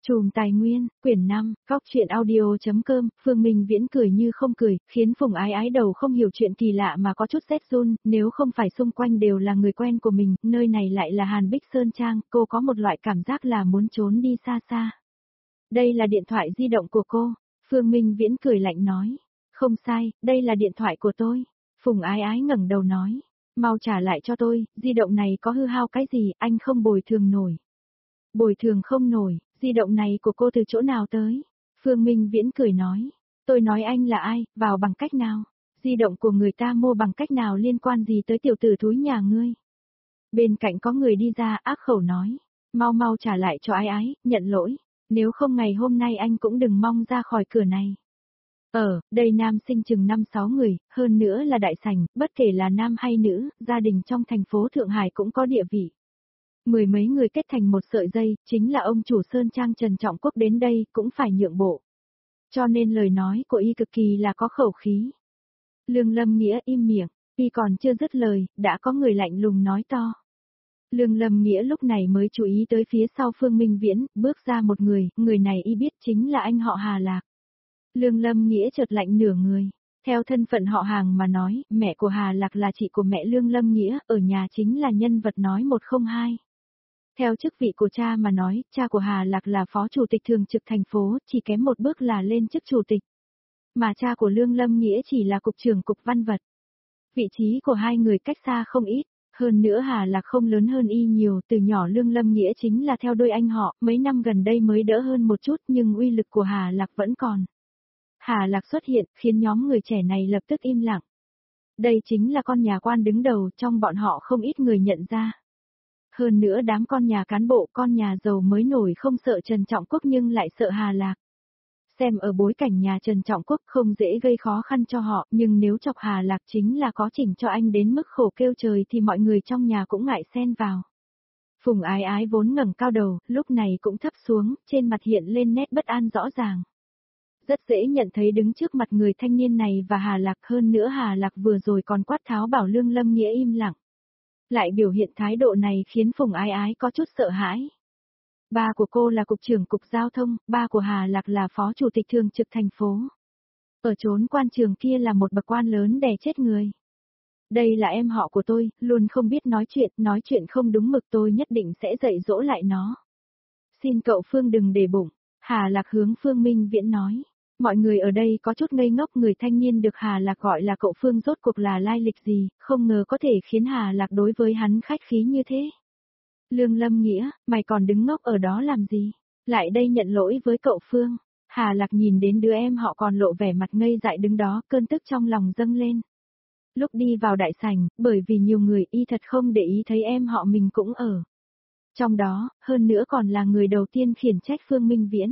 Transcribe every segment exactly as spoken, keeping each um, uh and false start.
Chùm Tài Nguyên, quyển năm, góc truyện audio.com, Phương Minh Viễn cười như không cười, khiến Phùng Ái Ái đầu không hiểu chuyện kỳ lạ mà có chút rét run, nếu không phải xung quanh đều là người quen của mình, nơi này lại là Hàn Bích Sơn Trang, cô có một loại cảm giác là muốn trốn đi xa xa. Đây là điện thoại di động của cô, Phương Minh Viễn cười lạnh nói. Không sai, đây là điện thoại của tôi. Phùng Ái Ái ngẩng đầu nói. Mau trả lại cho tôi, di động này có hư hao cái gì, anh không bồi thường nổi. Bồi thường không nổi, di động này của cô từ chỗ nào tới? Phương Minh Viễn cười nói. Tôi nói anh là ai, vào bằng cách nào? Di động của người ta mua bằng cách nào liên quan gì tới tiểu tử thúi nhà ngươi? Bên cạnh có người đi ra ác khẩu nói. Mau mau trả lại cho Ái Ái, nhận lỗi. Nếu không ngày hôm nay anh cũng đừng mong ra khỏi cửa này. Ở, đây nam sinh chừng năm sáu người, hơn nữa là đại sảnh, bất kể là nam hay nữ, gia đình trong thành phố Thượng Hải cũng có địa vị. Mười mấy người kết thành một sợi dây, chính là ông chủ Sơn Trang Trần Trọng Quốc đến đây, cũng phải nhượng bộ. Cho nên lời nói của y cực kỳ là có khẩu khí. Lương Lâm Nghĩa im miệng, y còn chưa dứt lời, đã có người lạnh lùng nói to. Lương Lâm Nghĩa lúc này mới chú ý tới phía sau Phương Minh Viễn, bước ra một người, người này y biết chính là anh họ Hà Lạc. Lương Lâm Nghĩa chợt lạnh nửa người. Theo thân phận họ hàng mà nói, mẹ của Hà Lạc là chị của mẹ Lương Lâm Nghĩa, ở nhà chính là nhân vật nói một không hai. Theo chức vị của cha mà nói, cha của Hà Lạc là phó chủ tịch thường trực thành phố, chỉ kém một bước là lên chức chủ tịch. Mà cha của Lương Lâm Nghĩa chỉ là cục trưởng cục văn vật. Vị trí của hai người cách xa không ít. Hơn nữa Hà Lạc không lớn hơn y nhiều, từ nhỏ Lương Lâm Nghĩa chính là theo đôi anh họ, mấy năm gần đây mới đỡ hơn một chút nhưng uy lực của Hà Lạc vẫn còn. Hà Lạc xuất hiện, khiến nhóm người trẻ này lập tức im lặng. Đây chính là con nhà quan đứng đầu, trong bọn họ không ít người nhận ra. Hơn nữa đám con nhà cán bộ, con nhà giàu mới nổi không sợ Trần Trọng Quốc nhưng lại sợ Hà Lạc. Xem ở bối cảnh nhà Trần Trọng Quốc không dễ gây khó khăn cho họ, nhưng nếu chọc Hà Lạc chính là có chỉnh cho anh đến mức khổ kêu trời thì mọi người trong nhà cũng ngại xen vào. Phùng Ái Ái vốn ngẩng cao đầu, lúc này cũng thấp xuống, trên mặt hiện lên nét bất an rõ ràng. Rất dễ nhận thấy đứng trước mặt người thanh niên này và Hà Lạc, hơn nữa Hà Lạc vừa rồi còn quát tháo bảo Lương Lâm Nghĩa im lặng. Lại biểu hiện thái độ này khiến Phùng Ái Ái có chút sợ hãi. Ba của cô là cục trưởng cục giao thông, ba của Hà Lạc là phó chủ tịch thường trực thành phố. Ở chốn quan trường kia là một bậc quan lớn đè chết người. Đây là em họ của tôi, luôn không biết nói chuyện, nói chuyện không đúng mực tôi nhất định sẽ dạy dỗ lại nó. Xin cậu Phương đừng để bụng, Hà Lạc hướng Phương Minh Viễn nói. Mọi người ở đây có chút ngây ngốc, người thanh niên được Hà Lạc gọi là cậu Phương rốt cuộc là lai lịch gì, không ngờ có thể khiến Hà Lạc đối với hắn khách khí như thế. Lương Lâm Nghĩa, mày còn đứng ngốc ở đó làm gì? Lại đây nhận lỗi với cậu Phương. Hà Lạc nhìn đến đứa em họ còn lộ vẻ mặt ngây dại đứng đó, cơn tức trong lòng dâng lên. Lúc đi vào đại sảnh, bởi vì nhiều người y thật không để ý thấy em họ mình cũng ở. Trong đó, hơn nữa còn là người đầu tiên khiển trách Phương Minh Viễn.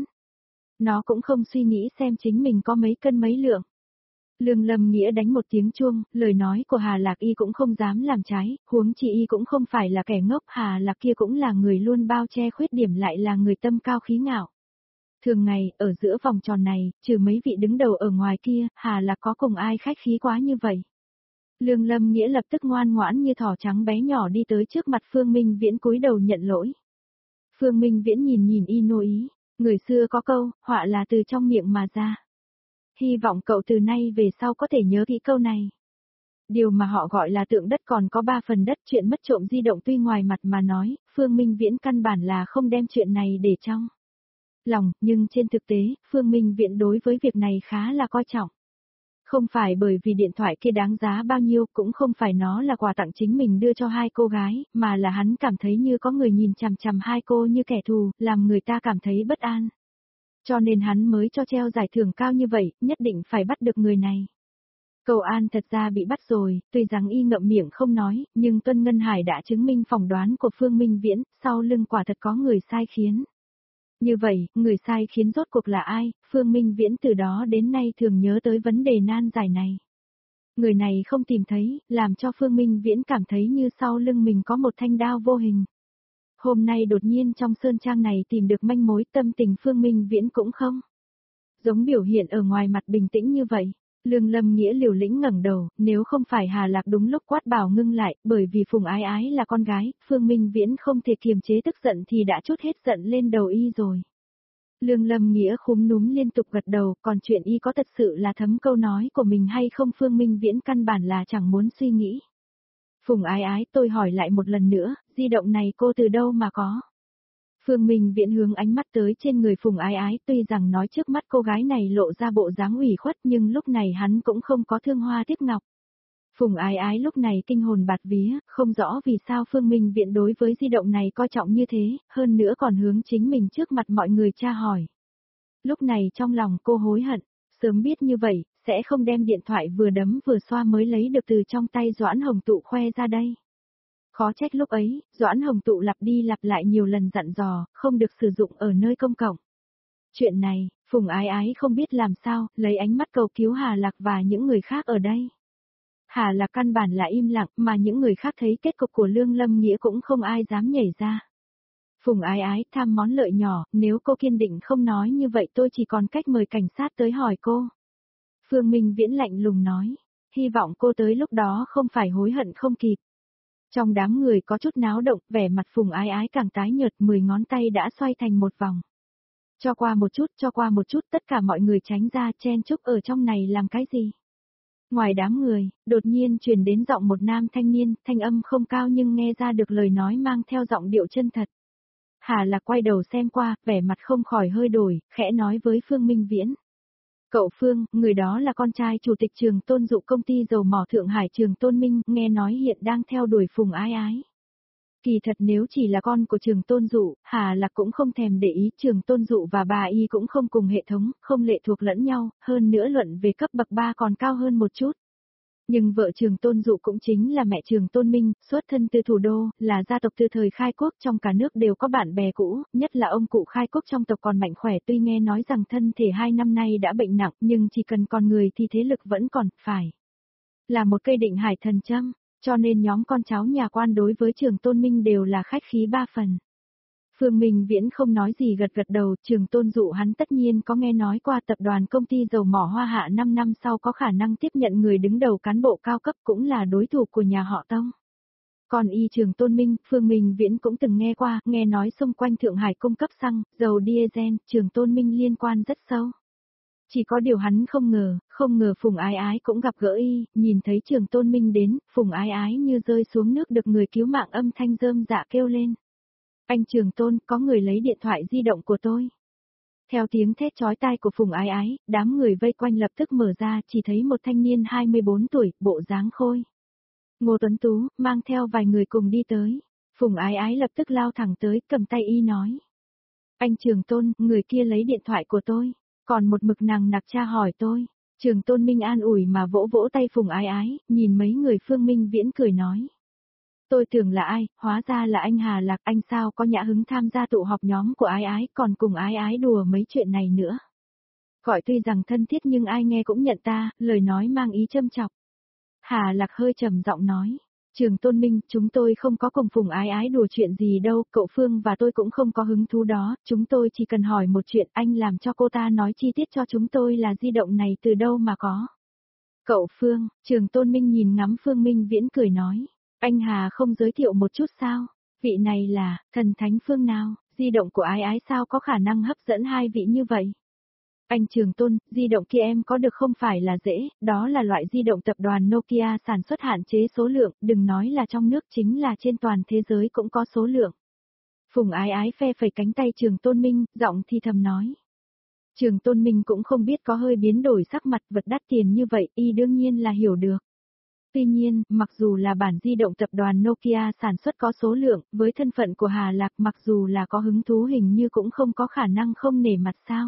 Nó cũng không suy nghĩ xem chính mình có mấy cân mấy lượng. Lương Lâm Nghĩa đánh một tiếng chuông, lời nói của Hà Lạc y cũng không dám làm trái, huống chi y cũng không phải là kẻ ngốc, Hà Lạc kia cũng là người luôn bao che khuyết điểm, lại là người tâm cao khí ngạo. Thường ngày, ở giữa vòng tròn này, trừ mấy vị đứng đầu ở ngoài kia, Hà Lạc có cùng ai khách khí quá như vậy. Lương Lâm Nghĩa lập tức ngoan ngoãn như thỏ trắng bé nhỏ đi tới trước mặt Phương Minh Viễn cúi đầu nhận lỗi. Phương Minh Viễn nhìn nhìn y nô ý, người xưa có câu, họa là từ trong miệng mà ra. Hy vọng cậu từ nay về sau có thể nhớ kỹ câu này. Điều mà họ gọi là tượng đất còn có ba phần đất, chuyện mất trộm di động tuy ngoài mặt mà nói, Phương Minh Viễn căn bản là không đem chuyện này để trong lòng, nhưng trên thực tế, Phương Minh Viễn đối với việc này khá là coi trọng. Không phải bởi vì điện thoại kia đáng giá bao nhiêu, cũng không phải nó là quà tặng chính mình đưa cho hai cô gái, mà là hắn cảm thấy như có người nhìn chằm chằm hai cô như kẻ thù, làm người ta cảm thấy bất an. Cho nên hắn mới cho treo giải thưởng cao như vậy, nhất định phải bắt được người này. Cầu An thật ra bị bắt rồi, tuy rằng y ngậm miệng không nói, nhưng Tuân Ngân Hải đã chứng minh phỏng đoán của Phương Minh Viễn, sau lưng quả thật có người sai khiến. Như vậy, người sai khiến rốt cuộc là ai? Phương Minh Viễn từ đó đến nay thường nhớ tới vấn đề nan giải này. Người này không tìm thấy, làm cho Phương Minh Viễn cảm thấy như sau lưng mình có một thanh đao vô hình. Hôm nay đột nhiên trong sơn trang này tìm được manh mối, tâm tình Phương Minh Viễn cũng không giống biểu hiện ở ngoài mặt bình tĩnh như vậy. Lương Lâm Nghĩa liều lĩnh ngẩng đầu, nếu không phải Hà Lạc đúng lúc quát bảo ngưng lại, bởi vì Phùng Ái Ái là con gái, Phương Minh Viễn không thể kiềm chế tức giận thì đã trút hết giận lên đầu y rồi. Lương Lâm Nghĩa khúm núm liên tục gật đầu, còn chuyện y có thật sự là thấm câu nói của mình hay không Phương Minh Viễn căn bản là chẳng muốn suy nghĩ. Phùng Ái Ái, tôi hỏi lại một lần nữa, di động này cô từ đâu mà có? Phương Minh Viễn hướng ánh mắt tới trên người Phùng Ái Ái, tuy rằng nói trước mắt cô gái này lộ ra bộ dáng ủy khuất nhưng lúc này hắn cũng không có thương hoa tiếc ngọc. Phùng Ái Ái lúc này kinh hồn bạt vía, không rõ vì sao Phương Minh Viễn đối với di động này coi trọng như thế, hơn nữa còn hướng chính mình trước mặt mọi người tra hỏi. Lúc này trong lòng cô hối hận, sớm biết như vậy, sẽ không đem điện thoại vừa đấm vừa xoa mới lấy được từ trong tay Doãn Hồng Tụ khoe ra đây. Khó trách lúc ấy, Doãn Hồng Tụ lặp đi lặp lại nhiều lần dặn dò, không được sử dụng ở nơi công cộng. Chuyện này, Phùng Ái Ái không biết làm sao, lấy ánh mắt cầu cứu Hà Lạc và những người khác ở đây. Hà Lạc căn bản là im lặng, mà những người khác thấy kết cục của Lương Lâm Nghĩa cũng không ai dám nhảy ra. Phùng Ái Ái tham món lợi nhỏ, nếu cô kiên định không nói như vậy tôi chỉ còn cách mời cảnh sát tới hỏi cô. Phương Minh Viễn lạnh lùng nói, hy vọng cô tới lúc đó không phải hối hận không kịp. Trong đám người có chút náo động, vẻ mặt Phùng Ái Ái càng tái nhợt, mười ngón tay đã xoay thành một vòng. Cho qua một chút, cho qua một chút, tất cả mọi người tránh ra, chen chúc ở trong này làm cái gì? Ngoài đám người, đột nhiên truyền đến giọng một nam thanh niên, thanh âm không cao nhưng nghe ra được lời nói mang theo giọng điệu chân thật. Hà Lạc quay đầu xem qua, vẻ mặt không khỏi hơi đổi, khẽ nói với Phương Minh Viễn. Cậu Phương, người đó là con trai chủ tịch Trường Tôn Dụ công ty dầu mỏ Thượng Hải Trường Tôn Minh, nghe nói hiện đang theo đuổi Phùng Ái Ái. Kỳ thật nếu chỉ là con của Trường Tôn Dụ, Hà Lạc cũng không thèm để ý, Trường Tôn Dụ và bà y cũng không cùng hệ thống, không lệ thuộc lẫn nhau, hơn nữa luận về cấp bậc ba còn cao hơn một chút. Nhưng vợ Trường Tôn Dụ cũng chính là mẹ Trường Tôn Minh, xuất thân từ thủ đô, là gia tộc từ thời khai quốc trong cả nước đều có bạn bè cũ, nhất là ông cụ khai quốc trong tộc còn mạnh khỏe, tuy nghe nói rằng thân thể hai năm nay đã bệnh nặng nhưng chỉ cần còn người thì thế lực vẫn còn, phải là một cây định hải thần châm, cho nên nhóm con cháu nhà quan đối với Trường Tôn Minh đều là khách khí ba phần. Phương Minh Viễn không nói gì gật gật đầu, Trường Tôn Dụ hắn tất nhiên có nghe nói qua tập đoàn công ty dầu mỏ Hoa Hạ năm năm sau có khả năng tiếp nhận người đứng đầu cán bộ cao cấp cũng là đối thủ của nhà họ Tông. Còn y Trường Tôn Minh, Phương Minh Viễn cũng từng nghe qua, nghe nói xung quanh Thượng Hải cung cấp xăng, dầu diesel, Trường Tôn Minh liên quan rất sâu. Chỉ có điều hắn không ngờ, không ngờ Phùng Ái Ái cũng gặp gỡ y, nhìn thấy Trường Tôn Minh đến, Phùng Ái Ái như rơi xuống nước được người cứu mạng âm thanh rơm dạ kêu lên. Anh Trường Tôn, có người lấy điện thoại di động của tôi. Theo tiếng thét chói tai của Phùng Ái Ái, đám người vây quanh lập tức mở ra, chỉ thấy một thanh niên hai mươi bốn tuổi, bộ dáng khôi. Ngô Tuấn Tú, mang theo vài người cùng đi tới. Phùng Ái Ái lập tức lao thẳng tới, cầm tay y nói. Anh Trường Tôn, người kia lấy điện thoại của tôi, còn một mực nằng nặc tra hỏi tôi. Trường Tôn Minh an ủi mà vỗ vỗ tay Phùng Ái Ái, nhìn mấy người Phương Minh Viễn cười nói. Tôi tưởng là ai, hóa ra là anh Hà Lạc, anh sao có nhã hứng tham gia tụ họp nhóm của Ái Ái, còn cùng Ái Ái đùa mấy chuyện này nữa. Gọi tuy rằng thân thiết nhưng ai nghe cũng nhận ta, lời nói mang ý châm chọc. Hà Lạc hơi trầm giọng nói, Trường Tôn Minh, chúng tôi không có cùng Phùng Ái Ái đùa chuyện gì đâu, cậu Phương và tôi cũng không có hứng thú đó, chúng tôi chỉ cần hỏi một chuyện, anh làm cho cô ta nói chi tiết cho chúng tôi là di động này từ đâu mà có. Cậu Phương, Trường Tôn Minh nhìn ngắm Phương Minh Viễn cười nói. Anh Hà không giới thiệu một chút sao? Vị này là, thần thánh phương nào, di động của Ái Ái sao có khả năng hấp dẫn hai vị như vậy? Anh Trường Tôn, di động kia em có được không phải là dễ, đó là loại di động tập đoàn Nokia sản xuất hạn chế số lượng, đừng nói là trong nước chính là trên toàn thế giới cũng có số lượng. Phùng Ái Ái phe phẩy cánh tay Trường Tôn Minh, giọng thì thầm nói. Trường Tôn Minh cũng không biết có hơi biến đổi sắc mặt vật đắt tiền như vậy, y đương nhiên là hiểu được. Tuy nhiên, mặc dù là bản di động tập đoàn Nokia sản xuất có số lượng, với thân phận của Hà Lạc mặc dù là có hứng thú hình như cũng không có khả năng không nể mặt sao.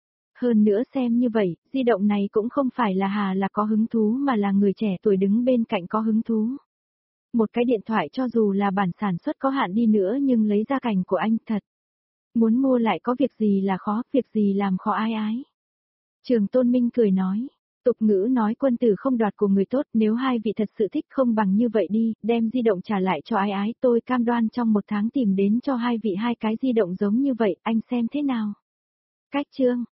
Hơn nữa xem như vậy, di động này cũng không phải là Hà Lạc có hứng thú mà là người trẻ tuổi đứng bên cạnh có hứng thú. Một cái điện thoại cho dù là bản sản xuất có hạn đi nữa nhưng lấy ra cảnh của anh thật. Muốn mua lại có việc gì là khó, việc gì làm khó Ái Ái. Trường Tôn Minh cười nói. Tục ngữ nói quân tử không đoạt của người tốt, nếu hai vị thật sự thích không bằng như vậy đi, đem di động trả lại cho Ái Ái, tôi cam đoan trong một tháng tìm đến cho hai vị hai cái di động giống như vậy, anh xem thế nào. Cách chương,